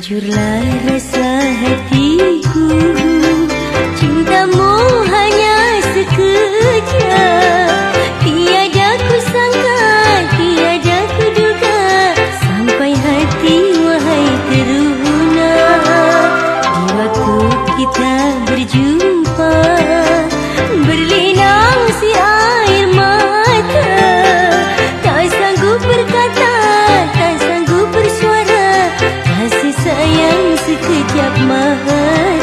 Hancurlah rasa hatiku, cintamu hanya sekejap. Tiada ku sangka, tiada ku duga, sampai hati wahai teruna. Di waktu kita berjumpa, berlinang si air mata. Tak sanggup berkata, tak sanggup bersuara, kasih sayang sekejap mata.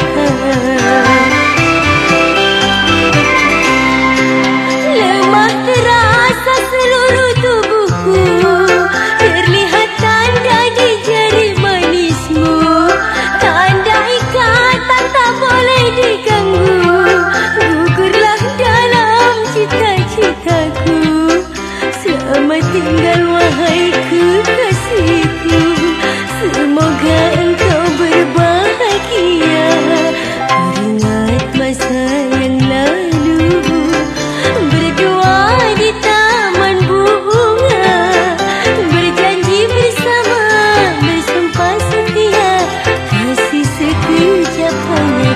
Lemah terasa seluruh tubuhku, terlihat tanda di jari manismu. Tanda ikatan tak boleh diganggu, gugurlah dalam cita-citaku. Selamat tinggal wahai kekasihku, semoga engkau berbahagia. Teringat masa yang lalu, berdua di taman bunga, berjanji bersama, bersumpah setia, kasih sekejap hanya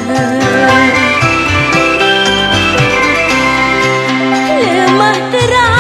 kenangan. Lemah terasa